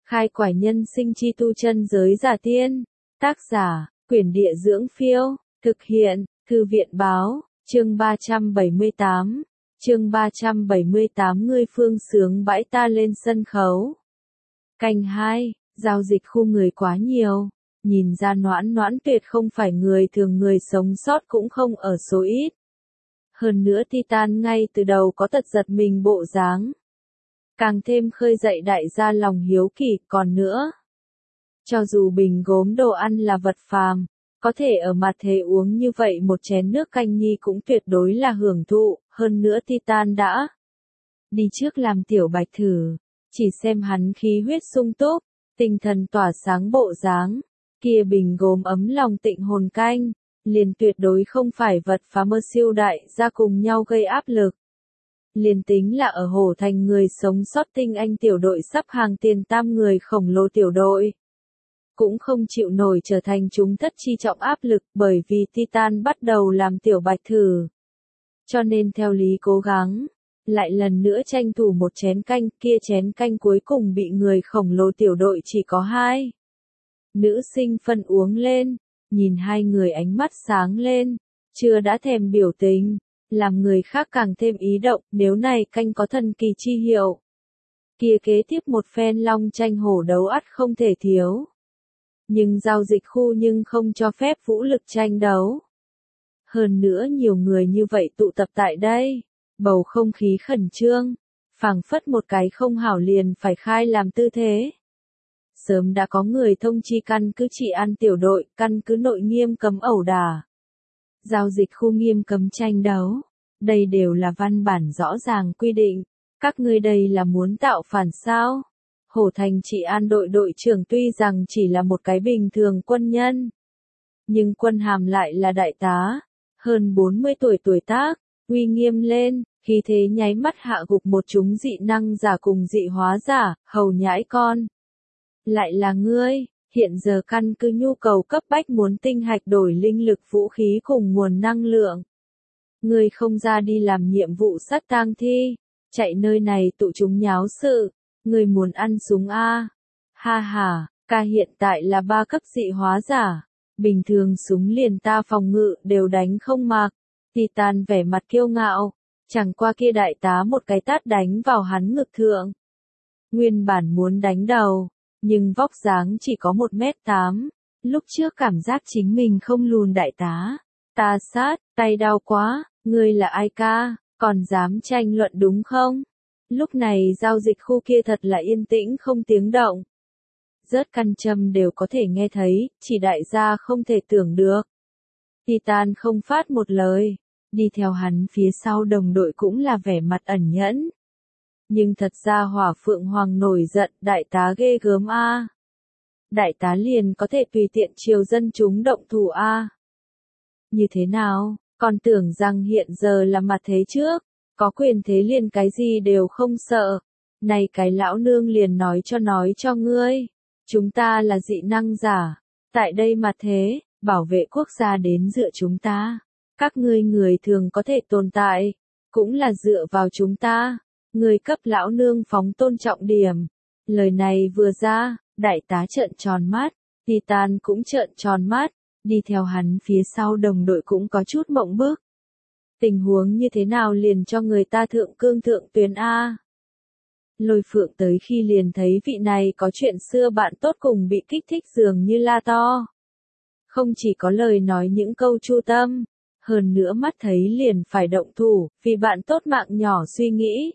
Khai quải nhân sinh chi tu chân giới giả tiên. Tác giả, Quyển Địa Dưỡng Phiêu. Thực hiện, Thư viện Báo. Chương 378. Chương 378 Ngươi phương sướng bãi ta lên sân khấu. Canh 2, giao dịch khu người quá nhiều. Nhìn ra Noãn Noãn tuyệt không phải người thường, người sống sót cũng không ở số ít. Hơn nữa Titan ngay từ đầu có tật giật mình bộ dáng. Càng thêm khơi dậy đại gia lòng hiếu kỳ, còn nữa. Cho dù bình gốm đồ ăn là vật phàm, có thể ở mặt thế uống như vậy một chén nước canh nhi cũng tuyệt đối là hưởng thụ, hơn nữa Titan đã đi trước làm tiểu bạch thử, chỉ xem hắn khí huyết sung túc, tinh thần tỏa sáng bộ dáng, kia bình gốm ấm lòng tịnh hồn canh, liền tuyệt đối không phải vật phàm mơ siêu đại gia cùng nhau gây áp lực. Liền tính là ở Hổ Thành người sống sót tinh anh tiểu đội sắp hàng tiền tam người khổng lồ tiểu đội, cũng không chịu nổi trở thành chúng thất chi trọng áp lực, bởi vì Titan bắt đầu làm tiểu bạch thử. Cho nên theo lý cố gắng, lại lần nữa tranh thủ một chén canh, kia chén canh cuối cùng bị người khổng lồ tiểu đội chỉ có 2 nữ sinh phân uống lên, nhìn hai người ánh mắt sáng lên, chưa đã thèm biểu tình, làm người khác càng thêm ý động, nếu này canh có thần kỳ chi hiệu. Kia kế tiếp một phen long tranh hổ đấu ắt không thể thiếu. Nhưng giao dịch khu nhưng không cho phép vũ lực tranh đấu. Hơn nữa nhiều người như vậy tụ tập tại đây, bầu không khí khẩn trương, phảng phất một cái không hảo liền phải khai làm tư thế. Sớm đã có người thông chi căn cứ trị an tiểu đội, căn cứ nội nghiêm cấm ẩu đả. Giao dịch khu nghiêm cấm tranh đấu. Đây đều là văn bản rõ ràng quy định. Các ngươi đây là muốn tạo phản sao? Hổ Thành trị an đội đội trưởng tuy rằng chỉ là một cái bình thường quân nhân, nhưng quân hàm lại là đại tá, hơn 40 tuổi tuổi tác, uy nghiêm lên, khí thế nháy mắt hạ gục một chúng dị năng giả cùng dị hóa giả, hầu nhãi con. Lại là ngươi, hiện giờ căn cứ nhu cầu cấp bách muốn tinh hạch đổi linh lực vũ khí cùng nguồn năng lượng. Ngươi không ra đi làm nhiệm vụ sát tang thi, chạy nơi này tụ chúng nháo sự, ngươi muốn ăn súng a? Ha ha, ca hiện tại là 3 cấp dị hóa giả, bình thường súng liền ta phòng ngự đều đánh không mặc. Titan vẻ mặt kiêu ngạo, chẳng qua kia đại tá một cái tát đánh vào hắn ngực thượng. Nguyên bản muốn đánh đầu, nhưng vóc dáng chỉ có 1m8, lúc trước cảm giác chính mình không lùn đại tá. Ta sát, tay đau quá, ngươi là ai ca, còn dám tranh luận đúng không? Lúc này giao dịch khu kia thật là yên tĩnh không tiếng động. Rớt căn châm đều có thể nghe thấy, chỉ đại gia không thể tưởng được. Titan không phát một lời, đi theo hắn phía sau đồng đội cũng là vẻ mặt ẩn nhẫn. Nhưng thật ra Hỏa Phượng Hoàng nổi giận, đại tá ghê gớm a. Đại tá liền có thể tùy tiện chiều dân chúng động thủ a. Như thế nào, còn tưởng rằng hiện giờ là mặt thế trước, có quyền thế liền cái gì đều không sợ. Này cái lão nương liền nói cho ngươi, chúng ta là dị năng giả, tại đây mặt thế, bảo vệ quốc gia đến dựa chúng ta. Các ngươi người thường có thể tồn tại, cũng là dựa vào chúng ta. Người cấp lão nương phóng tôn trọng điểm. Lời này vừa ra, đại tá trợn tròn mắt, Titan cũng trợn tròn mắt, đi theo hắn phía sau đồng đội cũng có chút mộng bức. Tình huống như thế nào liền cho người ta thượng cương thượng tuyến a? Lôi Phượng tới khi liền thấy vị này có chuyện xưa bạn tốt cùng bị kích thích dường như la to. Không chỉ có lời nói những câu chu tâm, hơn nữa mắt thấy liền phải động thủ, vì bạn tốt mạng nhỏ suy nghĩ.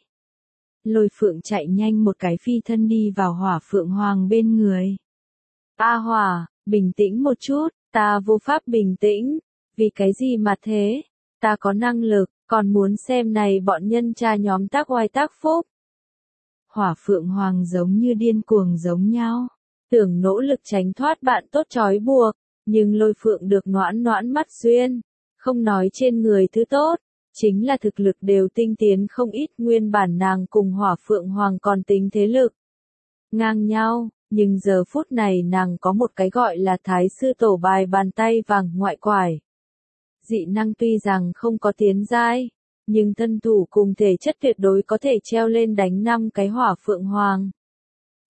Lôi Phượng chạy nhanh một cái phi thân đi vào Hỏa Phượng Hoàng bên người. A Hỏa, bình tĩnh một chút, ta vô pháp bình tĩnh, vì cái gì mà thế, ta có năng lực, còn muốn xem này bọn nhân tra nhóm tác oai tác phúc. Hỏa Phượng Hoàng giống như điên cuồng giống nhau, tưởng nỗ lực tránh thoát bạn tốt trói buộc, nhưng Lôi Phượng được Noãn Noãn mắt duyên, không nói trên người thứ tốt. Chính là thực lực đều tinh tiến không ít, nguyên bản nàng cùng Hỏa Phượng Hoàng còn tính thế lực ngang nhau, nhưng giờ phút này nàng có một cái gọi là Thái sư tổ bài bàn tay vàng ngoại quải. Dị năng tuy rằng không có tiến giai, nhưng thân thủ cùng thể chất tuyệt đối có thể treo lên đánh 5 cái Hỏa Phượng Hoàng.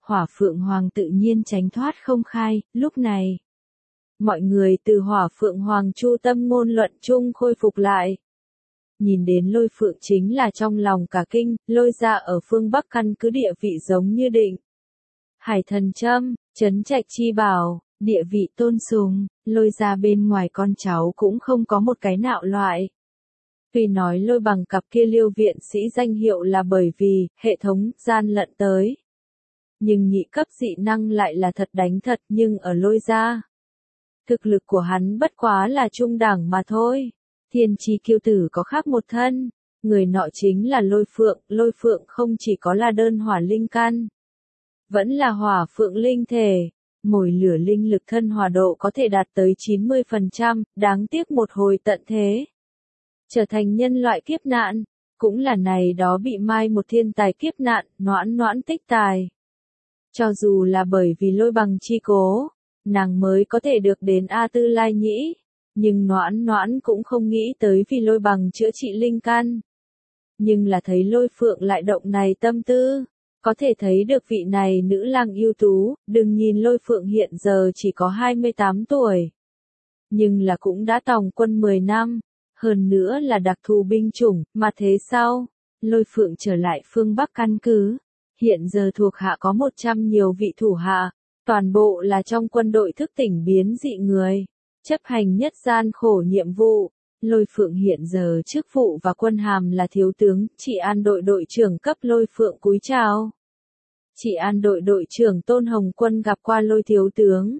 Hỏa Phượng Hoàng tự nhiên tránh thoát không khai, lúc này. Mọi người từ Hỏa Phượng Hoàng chu tâm ngôn luận chung khôi phục lại. Nhìn đến Lôi Phượng chính là trong lòng cả kinh, Lôi gia ở phương Bắc căn cứ địa vị giống như Định. Hải Thần Trâm, Trấn Trạch Chi Bảo, địa vị tôn sùng, Lôi gia bên ngoài con cháu cũng không có một cái nạo loại. Tuy nói Lôi Bằng cặp kia Liêu viện sĩ danh hiệu là bởi vì hệ thống gian lận tới. Nhưng nhị cấp dị năng lại là thật đánh thật, nhưng ở Lôi gia, thực lực của hắn bất quá là trung đẳng mà thôi. Thiên chi kiêu tử có khác một thân, người nọ chính là Lôi Phượng không chỉ có là đơn hỏa linh căn, vẫn là hỏa phượng linh thể, mồi lửa linh lực thân hòa độ có thể đạt tới 90%, đáng tiếc một hồi tận thế. Trở thành nhân loại kiếp nạn, cũng là này đó bị mai một thiên tài kiếp nạn, noãn tích tài. Cho dù là bởi vì Lôi Bằng chi cố, nàng mới có thể được đến A Tư Lai Nhĩ, nhưng noãn cũng không nghĩ tới vì Lôi Bằng chữa trị linh căn. Nhưng là thấy Lôi Phượng lại động này tâm tư, có thể thấy được vị này nữ lang ưu tú, đừng nhìn Lôi Phượng hiện giờ chỉ có 28 tuổi. Nhưng là cũng đã tòng quân 10 năm, hơn nữa là đặc thù binh chủng, mà thế sau, Lôi Phượng trở lại phương Bắc căn cứ. Hiện giờ thuộc hạ có 100 nhiều vị thủ hạ, toàn bộ là trong quân đội thức tỉnh biến dị người, chấp hành nhất gian khổ nhiệm vụ. Lôi Phượng hiện giờ chức vụ và quân hàm là thiếu tướng, Trị An đội trưởng cấp Lôi Phượng cúi chào. Trị An đội trưởng Tôn Hồng Quân gặp qua Lôi thiếu tướng.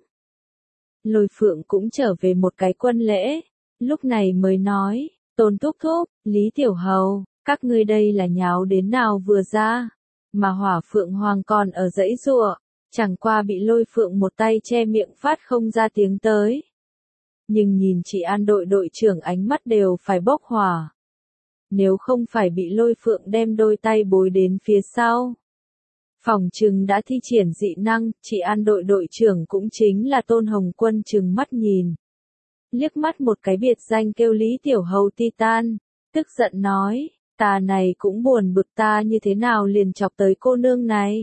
Lôi Phượng cũng trở về một cái quân lễ, lúc này mới nói, Tôn thúc thúc, Lý Tiểu Hầu, các ngươi đây là nháo đến nào vừa ra, mà Hỏa Phượng Hoàng còn ở dãy giụa, chẳng qua bị Lôi Phượng một tay che miệng phát không ra tiếng tới. Nhưng nhìn Trị An đội trưởng ánh mắt đều phải bốc hỏa. Nếu không phải bị Lôi Phượng đem đôi tay bối đến phía sau, phòng trừng đã thi triển dị năng, Trị An đội trưởng cũng chính là Tôn Hồng Quân trừng mắt nhìn. Liếc mắt một cái biệt danh kêu Lý Tiểu Hầu Titan, tức giận nói, ta này cũng buồn bực ta như thế nào liền chọc tới cô nương này.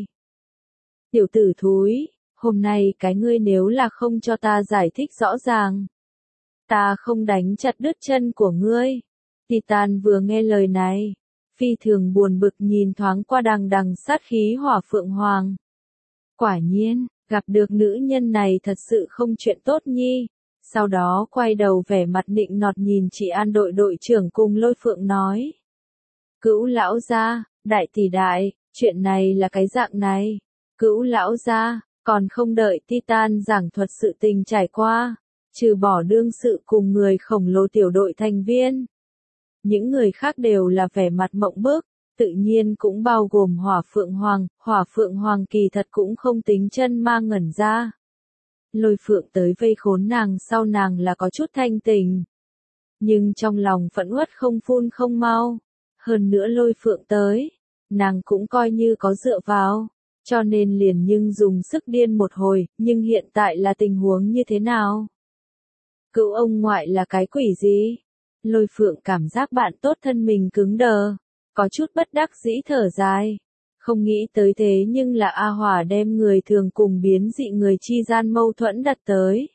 Tiểu tử thúi, hôm nay cái ngươi nếu là không cho ta giải thích rõ ràng, ta không đánh chặt đứt chân của ngươi. Titan vừa nghe lời này, phi thường buồn bực nhìn thoáng qua đằng sát khí Hỏa Phượng Hoàng. Quả nhiên, gặp được nữ nhân này thật sự không chuyện tốt nhi. Sau đó quay đầu vẻ mặt nịnh nọt nhìn Trị An đội trưởng cùng Lôi Phượng nói. Cữu lão gia, đại tỷ đại, chuyện này là cái dạng này. Cữu lão gia, còn không đợi Titan giảng thuật sự tình trải qua, trừ bỏ đương sự cùng người khổng lồ tiểu đội thành viên. Những người khác đều là vẻ mặt mộng bức, tự nhiên cũng bao gồm Hỏa Phượng Hoàng kỳ thật cũng không tính chân ma ngẩn ra. Lôi Phượng tới vây khốn nàng sau nàng là có chút thanh tình. Nhưng trong lòng phẫn uất không phun không mau. Hơn nữa Lôi Phượng tới, nàng cũng coi như có dựa vào, cho nên liền nhưng dùng sức điên một hồi, nhưng hiện tại là tình huống như thế nào? Cữu ông ngoại là cái quỷ gì? Lôi Phượng cảm giác bạn tốt thân mình cứng đờ, có chút bất đắc dĩ thở dài. Không nghĩ tới thế nhưng là A Hỏa đem người thường cùng biến dị người chi gian mâu thuẫn đặt tới.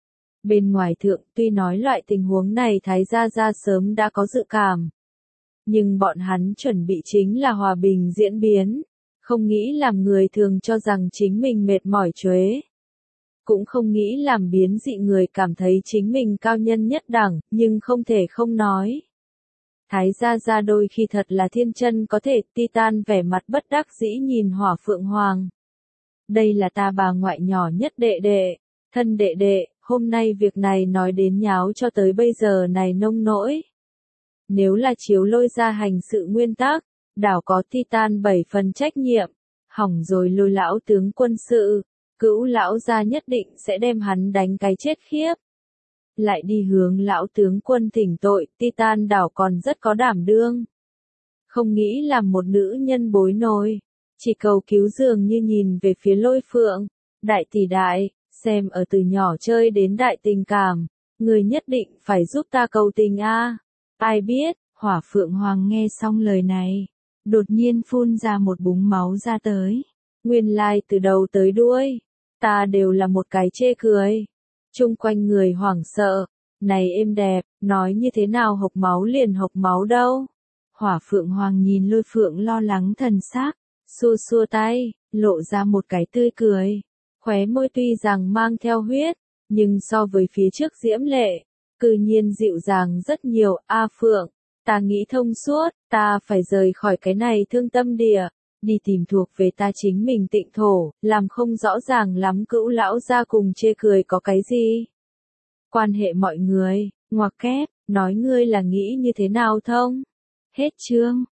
Bên ngoài thượng tuy nói loại tình huống này Thái gia sớm đã có dự cảm. Nhưng bọn hắn chuẩn bị chính là hòa bình diễn biến, không nghĩ làm người thường cho rằng chính mình mệt mỏi chuế. Cũng không nghĩ làm biến dị người cảm thấy chính mình cao nhân nhất đẳng, nhưng không thể không nói. Thái gia đôi khi thật là thiên chân có thể. Titan vẻ mặt bất đắc dĩ nhìn Hỏa Phượng Hoàng. Đây là ta bà ngoại nhỏ nhất đệ đệ, thân đệ đệ, hôm nay việc này nói đến nháo cho tới bây giờ này nông nỗi. Nếu là chiếu Lôi ra hành sự nguyên tắc, đảo có Titan 7 phần trách nhiệm, hỏng rồi Lôi lão tướng quân sự, Cữu lão gia nhất định sẽ đem hắn đánh cái chết khiếp. Lại đi hướng lão tướng quân thỉnh tội, Titan đảo còn rất có đảm đương. Không nghĩ làm một nữ nhân bối nổi, chỉ cầu cứu dường như nhìn về phía Lôi Phượng, đại tỷ đại, xem ở từ nhỏ chơi đến đại tình cảm, người nhất định phải giúp ta cầu tình a. Ai biết, Hỏa Phượng Hoàng nghe xong lời này, đột nhiên phun ra một búng máu ra tới. Nguyên lai từ đầu tới đuôi, ta đều là một cái chê cười. Chung quanh người hoảng sợ, này êm đẹp, nói như thế nào hộc máu liền hộc máu đâu. Hỏa Phượng Hoàng nhìn Lôi Phượng lo lắng thần sắc, xua xua tay, lộ ra một cái tươi cười. Khóe môi tuy rằng mang theo huyết, nhưng so với phía trước diễm lệ, cư nhiên dịu dàng rất nhiều. A Phượng, ta nghĩ thông suốt, ta phải rời khỏi cái này thương tâm địa, đi tìm thuộc về ta chính mình tịnh thổ, làm không rõ ràng lắm cữu lão gia cùng chê cười có cái gì. Quan hệ mọi người, ngoặc kép, nói ngươi là nghĩ như thế nào thông. Hết chương.